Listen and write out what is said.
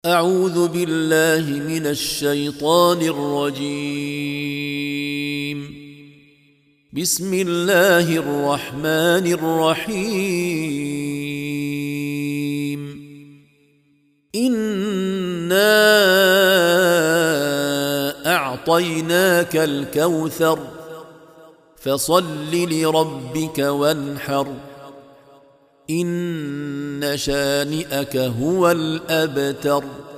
أعوذ بالله من الشيطان الرجيم. بسم الله الرحمن الرحيم. إنا أعطيناك الكوثر فصل لربك وانحر إن شانئك هو الأبتر.